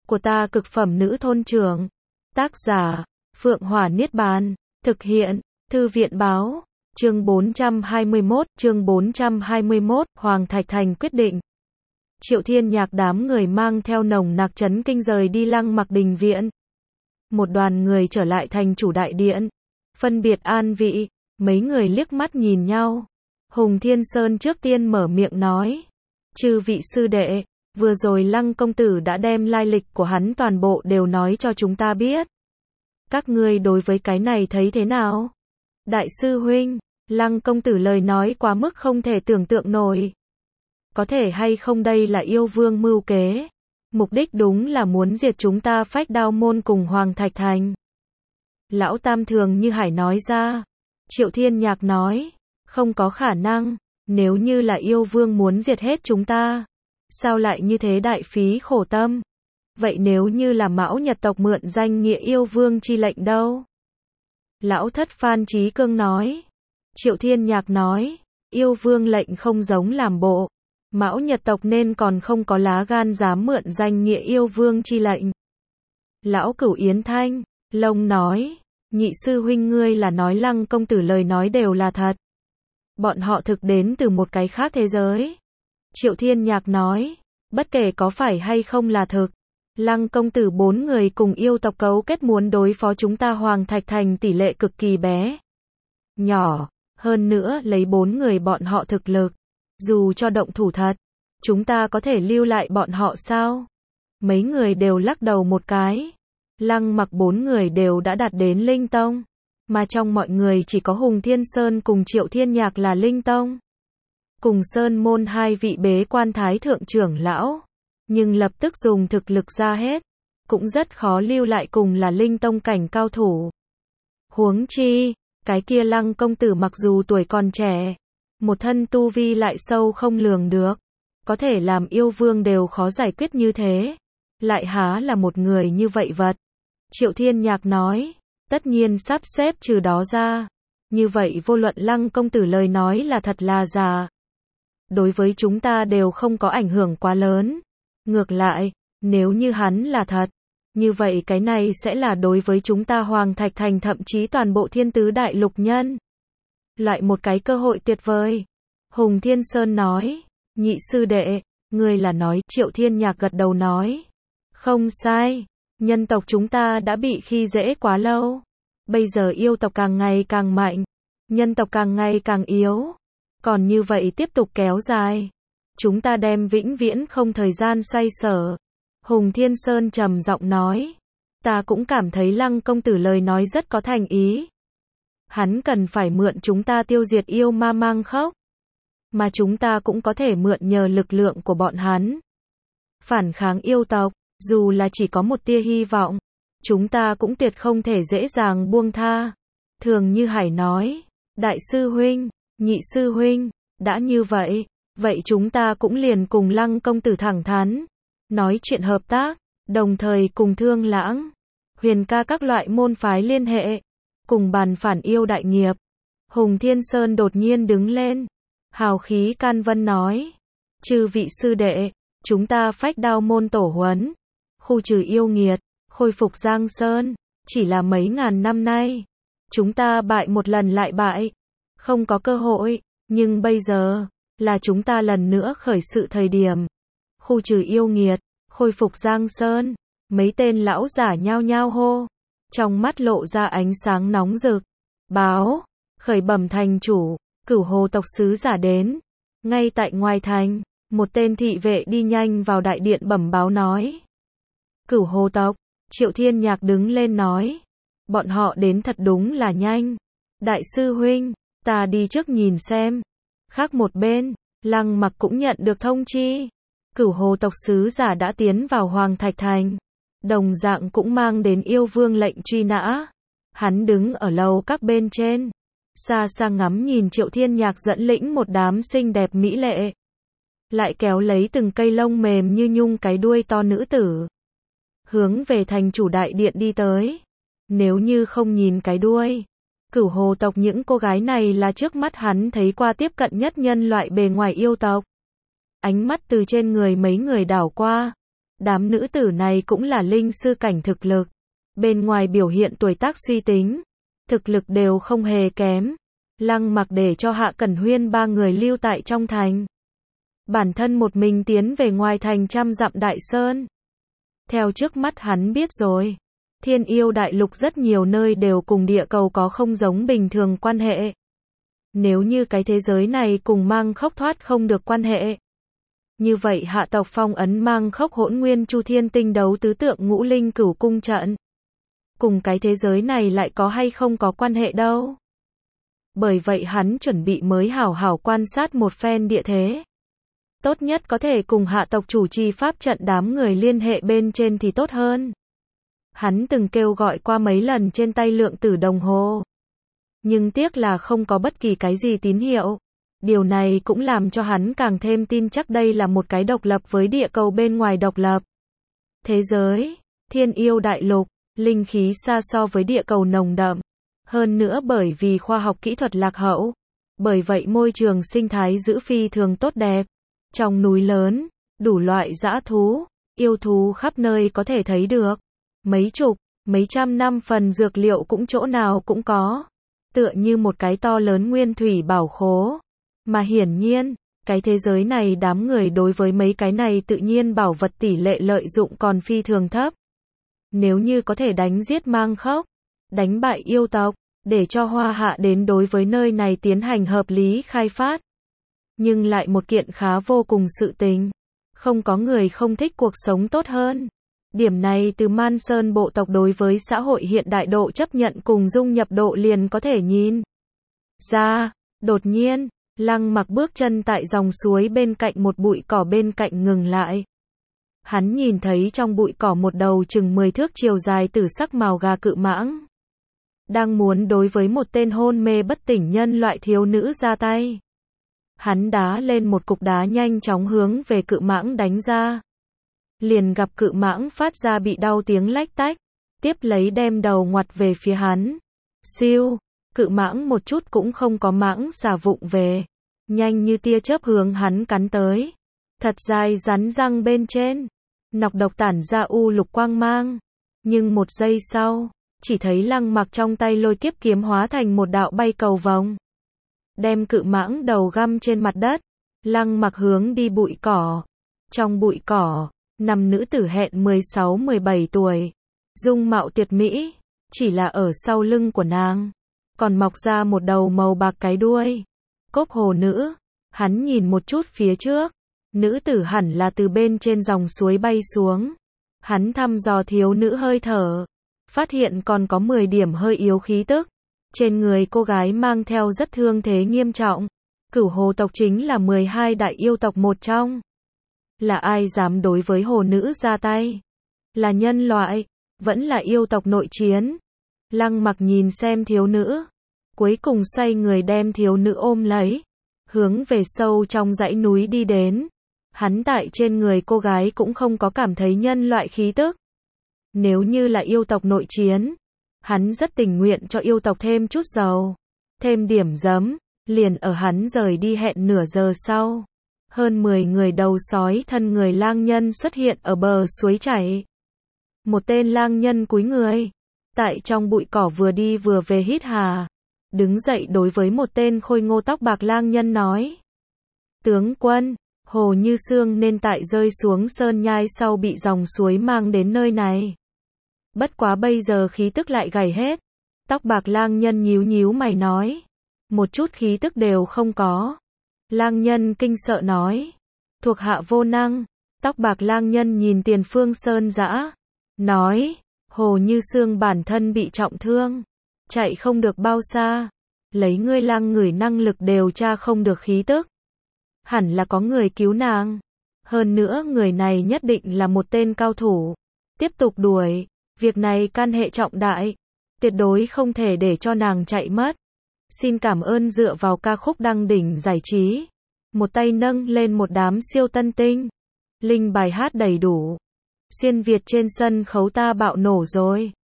của ta cực phẩm nữ thôn trưởng. Tác giả, Phượng Hỏa Niết Bàn. Thực hiện, Thư viện báo. Chương 421, Hoàng Thạch Thành quyết định. Triệu Thiên Nhạc đám người mang theo nồng nặc chấn kinh rời đi Lăng Mặc đình viện. Một đoàn người trở lại thành chủ đại điện. Phân biệt an vị, mấy người liếc mắt nhìn nhau. Hùng Thiên Sơn trước tiên mở miệng nói. Chư vị sư đệ, vừa rồi Lăng công tử đã đem lai lịch của hắn toàn bộ đều nói cho chúng ta biết. Các ngươi đối với cái này thấy thế nào? Đại sư huynh, Lăng công tử lời nói quá mức không thể tưởng tượng nổi. Có thể hay không đây là yêu vương mưu kế? Mục đích đúng là muốn diệt chúng ta Phách Đao môn cùng Hoàng Thạch Thành. Lão Tam Thường Như Hải nói ra. Triệu Thiên Nhạc nói, không có khả năng, nếu như là yêu vương muốn diệt hết chúng ta, sao lại như thế đại phí khổ tâm? Vậy nếu như là Mão Nhật tộc mượn danh nghĩa yêu vương chi lệnh đâu? Lão thất Phan Chí Cương nói. Triệu Thiên Nhạc nói, yêu vương lệnh không giống làm bộ. Mão Nhật tộc nên còn không có lá gan dám mượn danh nghĩa yêu vương chi lệnh. Lão Cửu Yến Thanh, Lông nói, nhị sư huynh ngươi là nói Lăng công tử lời nói đều là thật. Bọn họ thực đến từ một cái khác thế giới. Triệu Thiên Nhạc nói, bất kể có phải hay không là thực, Lăng công tử 4 người cùng yêu tộc cấu kết muốn đối phó chúng ta Hoàng Thạch Thành tỷ lệ cực kỳ bé. Nhỏ, hơn nữa lấy 4 người bọn họ thực lực. Dù cho động thủ thật, chúng ta có thể lưu lại bọn họ sao? Mấy người đều lắc đầu một cái. Lăng Mặc 4 người đều đã đạt đến Linh Tông. Mà trong mọi người chỉ có Hùng Thiên Sơn cùng Triệu Thiên Nhạc là Linh Tông. Cùng Sơn môn 2 vị bế quan thái thượng trưởng lão. Nhưng lập tức dùng thực lực ra hết. Cũng rất khó lưu lại cùng là Linh Tông cảnh cao thủ. Huống chi, cái kia Lăng công tử mặc dù tuổi còn trẻ, một thân tu vi lại sâu không lường được. Có thể làm yêu vương đều khó giải quyết như thế. Lại há là một người như vậy vật. Triệu Thiên Nhạc nói, tất nhiên sắp xếp trừ đó ra. Như vậy vô luận Lăng công tử lời nói là thật là giả. Đối với chúng ta đều không có ảnh hưởng quá lớn. Ngược lại, nếu như hắn là thật, như vậy cái này sẽ là đối với chúng ta Hoàng Thạch Thành thậm chí toàn bộ Thiên Tứ Đại Lục nhân. Lại một cái cơ hội tuyệt vời. Hùng Thiên Sơn nói, nhị sư đệ, ngươi là nói, Triệu Thiên Nhạc gật đầu nói. Không sai, nhân tộc chúng ta đã bị khi dễ quá lâu. Bây giờ yêu tộc càng ngày càng mạnh, nhân tộc càng ngày càng yếu. Còn như vậy tiếp tục kéo dài, chúng ta đem vĩnh viễn không thời gian xoay sở. Hùng Thiên Sơn trầm giọng nói, ta cũng cảm thấy Lăng công tử lời nói rất có thành ý. Hắn cần phải mượn chúng ta tiêu diệt yêu ma mang khốc. Mà chúng ta cũng có thể mượn nhờ lực lượng của bọn hắn. Phản kháng yêu tộc, dù là chỉ có một tia hy vọng, chúng ta cũng tuyệt không thể dễ dàng buông tha. Thường Như Hải nói, đại sư huynh, nhị sư huynh, đã như vậy, vậy chúng ta cũng liền cùng Lăng công tử thẳng thắn. Nói chuyện hợp tác, đồng thời cùng Thương Lãng, Huyền Ca các loại môn phái liên hệ. Cùng bàn phản yêu đại nghiệp. Hùng Thiên Sơn đột nhiên đứng lên. Hào khí can vân nói. Chư vị sư đệ, chúng ta Phách Đao môn tổ huấn. Khu trừ yêu nghiệt, khôi phục Giang Sơn. Chỉ là mấy ngàn năm nay. Chúng ta bại một lần lại bại. Không có cơ hội. Nhưng bây giờ, là chúng ta lần nữa khởi sự thời điểm. Khu trừ yêu nghiệt, khôi phục Giang Sơn. Mấy tên lão giả nhao nhao hô. Trong mắt lộ ra ánh sáng nóng rực. Báo, khởi bẩm thành chủ, Cửu Hồ tộc sứ giả đến. Ngay tại ngoài thành, một tên thị vệ đi nhanh vào đại điện bẩm báo nói. Cửu Hồ tộc, Triệu Thiên Nhạc đứng lên nói. Bọn họ đến thật đúng là nhanh. Đại sư huynh, ta đi trước nhìn xem. Khác một bên, Lăng Mặc cũng nhận được thông chi. Cửu Hồ tộc sứ giả đã tiến vào Hoàng Thạch Thành. Đồng dạng cũng mang đến yêu vương lệnh truy nã. Hắn đứng ở lầu các bên trên. Xa xa ngắm nhìn Triệu Thiên Nhạc dẫn lĩnh một đám xinh đẹp mỹ lệ. Lại kéo lấy từng cây lông mềm như nhung cái đuôi to nữ tử. Hướng về thành chủ đại điện đi tới. Nếu như không nhìn cái đuôi. Cửu Hồ tộc những cô gái này là trước mắt hắn thấy qua tiếp cận nhất nhân loại bề ngoài yêu tộc. Ánh mắt từ trên người mấy người đảo qua. Đám nữ tử này cũng là linh sư cảnh thực lực. Bên ngoài biểu hiện tuổi tác suy tính, thực lực đều không hề kém. Lăng Mặc để cho Hạ Cẩn Huyên ba người lưu tại trong thành. Bản thân một mình tiến về ngoài thành trăm dặm đại sơn. Theo trước mắt hắn biết rồi, Thiên Yêu Đại Lục rất nhiều nơi đều cùng địa cầu có không giống bình thường quan hệ. Nếu như cái thế giới này cùng Mang Khốc thoát không được quan hệ, như vậy hạ tộc phong ấn Mang Khốc Hỗn Nguyên Chu Thiên Tinh Đấu Tứ Tượng Ngũ Linh Cửu Cung trận, cùng cái thế giới này lại có hay không có quan hệ đâu. Bởi vậy hắn chuẩn bị mới hảo hảo quan sát một phen địa thế. Tốt nhất có thể cùng hạ tộc chủ trì pháp trận đám người liên hệ bên trên thì tốt hơn. Hắn từng kêu gọi qua mấy lần trên tay lượng tử đồng hồ. Nhưng tiếc là không có bất kỳ cái gì tín hiệu. Điều này cũng làm cho hắn càng thêm tin chắc đây là một cái độc lập với địa cầu bên ngoài độc lập. Thế giới, Thiên Yêu Đại Lục, linh khí xa so với địa cầu nồng đậm. Hơn nữa bởi vì khoa học kỹ thuật lạc hậu. Bởi vậy môi trường sinh thái giữ phi thường tốt đẹp. Trong núi lớn, đủ loại dã thú, yêu thú khắp nơi có thể thấy được. Mấy chục, mấy trăm năm phần dược liệu cũng chỗ nào cũng có. Tựa như một cái to lớn nguyên thủy bảo khố. Mà hiển nhiên, cái thế giới này đám người đối với mấy cái này tự nhiên bảo vật tỷ lệ lợi dụng còn phi thường thấp. Nếu như có thể đánh giết Mang Khốc, đánh bại yêu tộc, để cho Hoa Hạ đến đối với nơi này tiến hành hợp lý khai phát. Nhưng lại một kiện khá vô cùng sự tình. Không có người không thích cuộc sống tốt hơn. Điểm này từ Man Sơn bộ tộc đối với xã hội hiện đại độ chấp nhận cùng dung nhập độ liền có thể nhìn ra. Đột nhiên, Lăng Mặc bước chân tại dòng suối bên cạnh một bụi cỏ bên cạnh ngừng lại. Hắn nhìn thấy trong bụi cỏ một đầu chừng 10 thước chiều dài tử sắc màu gà cự mãng. Đang muốn đối với một tên hôn mê bất tỉnh nhân loại thiếu nữ ra tay. Hắn đá lên một cục đá nhanh chóng hướng về cự mãng đánh ra. Liền gặp cự mãng phát ra bị đau tiếng lách tách. Tiếp lấy đem đầu ngoặt về phía hắn. Siêu, cự mãng một chút cũng không có mãng xà vụng về. Nhanh như tia chớp hướng hắn cắn tới. Thật dài rắn răng bên trên. Nọc độc tản ra u lục quang mang. Nhưng một giây sau, chỉ thấy Lăng Mặc trong tay lôi kiếp kiếm hóa thành một đạo bay cầu vòng. Đem cự mãng đầu găm trên mặt đất. Lăng Mặc hướng đi bụi cỏ. Trong bụi cỏ, nằm nữ tử hẹn 16-17 tuổi. Dung mạo tuyệt mỹ. Chỉ là ở sau lưng của nàng còn mọc ra một đầu màu bạc cái đuôi. Cốc hồ nữ. Hắn nhìn một chút phía trước. Nữ tử hẳn là từ bên trên dòng suối bay xuống. Hắn thăm dò thiếu nữ hơi thở. Phát hiện còn có 10 điểm hơi yếu khí tức. Trên người cô gái mang theo rất thương thế nghiêm trọng. Cửu hồ tộc chính là 12 đại yêu tộc một trong. Là ai dám đối với hồ nữ ra tay? Là nhân loại, vẫn là yêu tộc nội chiến. Lăng Mặc nhìn xem thiếu nữ. Cuối cùng xoay người đem thiếu nữ ôm lấy. Hướng về sâu trong dãy núi đi đến. Hắn tại trên người cô gái cũng không có cảm thấy nhân loại khí tức. Nếu như là yêu tộc nội chiến, hắn rất tình nguyện cho yêu tộc thêm chút dầu, thêm điểm giấm. Liền ở hắn rời đi hẹn nửa giờ sau, hơn 10 người đầu sói thân người lang nhân xuất hiện ở bờ suối chảy. Một tên lang nhân cúi người, tại trong bụi cỏ vừa đi vừa về hít hà. Đứng dậy đối với một tên khôi ngô tóc bạc lang nhân nói. Tướng quân, Hồ Như Sương nên tại rơi xuống sơn nhai sau bị dòng suối mang đến nơi này. Bất quá bây giờ khí tức lại gầy hết. Tóc bạc lang nhân nhíu nhíu mày nói. Một chút khí tức đều không có. Lang nhân kinh sợ nói. Thuộc hạ vô năng. Tóc bạc lang nhân nhìn tiền phương sơn dã. Nói. Hồ Như Sương bản thân bị trọng thương. Chạy không được bao xa. Lấy ngươi lang ngửi năng lực đều tra không được khí tức. Hẳn là có người cứu nàng. Hơn nữa người này nhất định là một tên cao thủ. Tiếp tục đuổi. Việc này can hệ trọng đại. Tuyệt đối không thể để cho nàng chạy mất. Xin cảm ơn dựa vào ca khúc đăng đỉnh giải trí. Một tay nâng lên một đám siêu tân tinh. Linh bài hát đầy đủ. Xuyên Việt trên sân khấu ta bạo nổ rồi.